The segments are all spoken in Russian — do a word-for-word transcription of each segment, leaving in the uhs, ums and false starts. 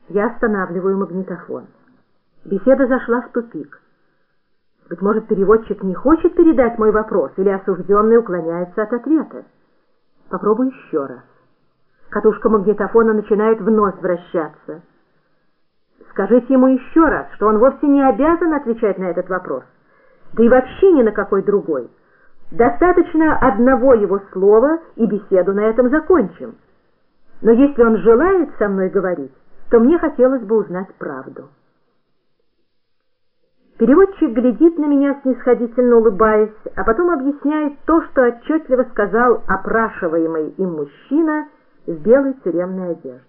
Я останавливаю магнитофон. Беседа зашла в тупик. Быть может, переводчик не хочет передать мой вопрос, или осужденный уклоняется от ответа. Попробую еще раз. Катушка магнитофона начинает вновь вращаться. Скажите ему еще раз, что он вовсе не обязан отвечать на этот вопрос, да и вообще ни на какой другой. Достаточно одного его слова, и беседу на этом закончим. Но если он желает со мной говорить, то мне хотелось бы узнать правду. Переводчик глядит на меня, снисходительно улыбаясь, а потом объясняет то, что отчетливо сказал опрашиваемый им мужчина в белой тюремной одежде.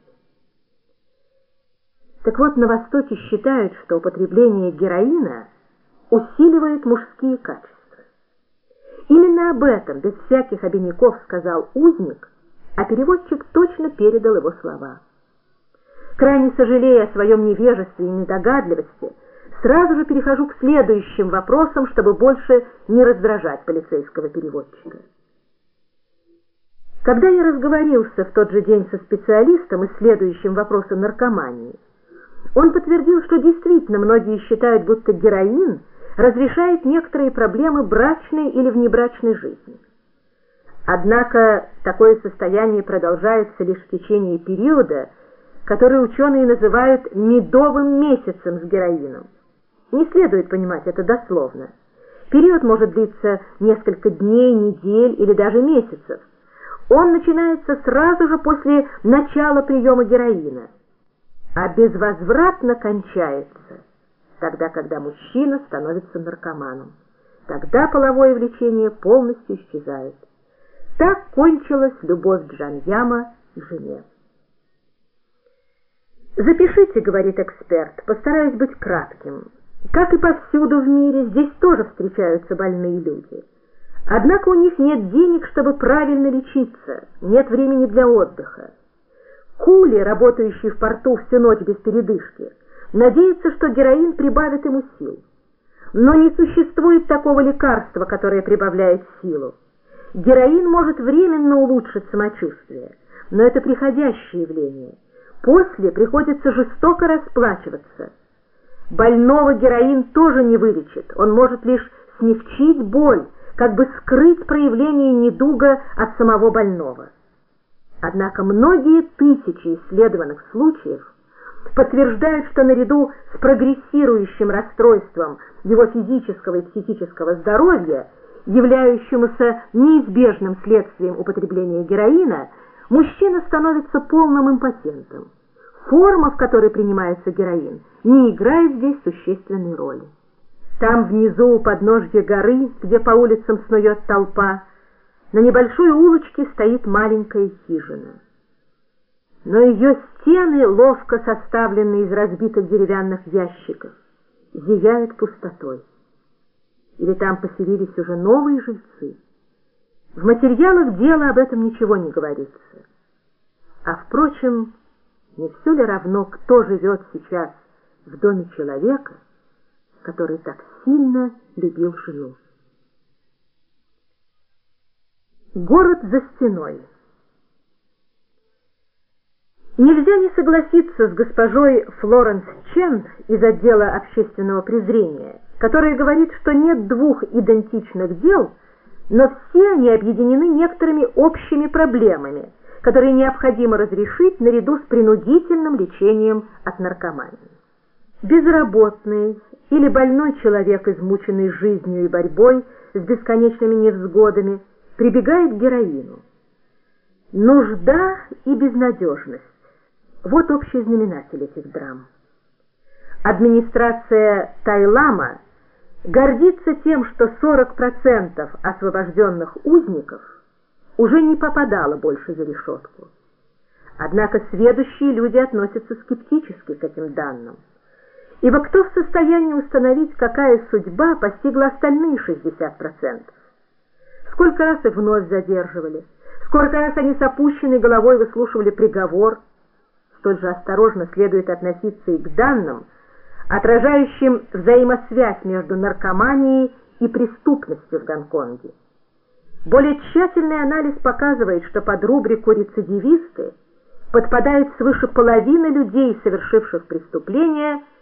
Так вот, на Востоке считают, что употребление героина усиливает мужские качества. Именно об этом, без всяких обиняков, сказал узник, а переводчик точно передал его слова. Крайне сожалея о своем невежестве и недогадливости, сразу же перехожу к следующим вопросам, чтобы больше не раздражать полицейского переводчика. Когда я разговорился в тот же день со специалистом, исследующим вопросы наркомании, он подтвердил, что действительно многие считают, будто героин разрешает некоторые проблемы брачной или внебрачной жизни. Однако такое состояние продолжается лишь в течение периода, который ученые называют медовым месяцем с героином. Не следует понимать это дословно. Период может длиться несколько дней, недель или даже месяцев. Он начинается сразу же после начала приема героина, а безвозвратно кончается тогда, когда мужчина становится наркоманом. Тогда половое влечение полностью исчезает. Так кончилась любовь Джаньяма к жене. «Запишите, — говорит эксперт, — постараюсь быть кратким. Как и повсюду в мире, здесь тоже встречаются больные люди. Однако у них нет денег, чтобы правильно лечиться, нет времени для отдыха. Кули, работающий в порту всю ночь без передышки, надеется, что героин прибавит ему сил. Но не существует такого лекарства, которое прибавляет силу. Героин может временно улучшить самочувствие, но это приходящее явление. После приходится жестоко расплачиваться. Больного героин тоже не вылечит, он может лишь смягчить боль, как бы скрыть проявление недуга от самого больного. Однако многие тысячи исследованных случаев подтверждают, что наряду с прогрессирующим расстройством его физического и психического здоровья, являющемуся неизбежным следствием употребления героина, мужчина становится полным импотентом. Форма, в которой принимается героин, не играет здесь существенной роли. Там внизу, у подножья горы, где по улицам снует толпа, на небольшой улочке стоит маленькая хижина. Но ее стены, ловко составленные из разбитых деревянных ящиков, зияют пустотой. Или там поселились уже новые жильцы. В материалах дела об этом ничего не говорится. А впрочем, не все ли равно, кто живет сейчас в доме человека, который так сильно любил жену? Город за стеной. Нельзя не согласиться с госпожой Флоренс Чен из отдела общественного презрения, которая говорит, что нет двух идентичных дел, но все они объединены некоторыми общими проблемами, которые необходимо разрешить наряду с принудительным лечением от наркомании. Безработный или больной человек, измученный жизнью и борьбой с бесконечными невзгодами, прибегает к героину. Нужда и безнадежность – вот общий знаменатель этих драм. Администрация Тайлама гордится тем, что сорок процентов освобожденных узников уже не попадало больше за решетку. Однако сведущие люди относятся скептически к этим данным. Ибо кто в состоянии установить, какая судьба постигла остальные шестьдесят процентов? Сколько раз их вновь задерживали? Сколько раз они с опущенной головой выслушивали приговор? Столь же осторожно следует относиться и к данным, отражающим взаимосвязь между наркоманией и преступностью в Гонконге. Более тщательный анализ показывает, что под рубрику «рецидивисты» подпадает свыше половины людей, совершивших преступления,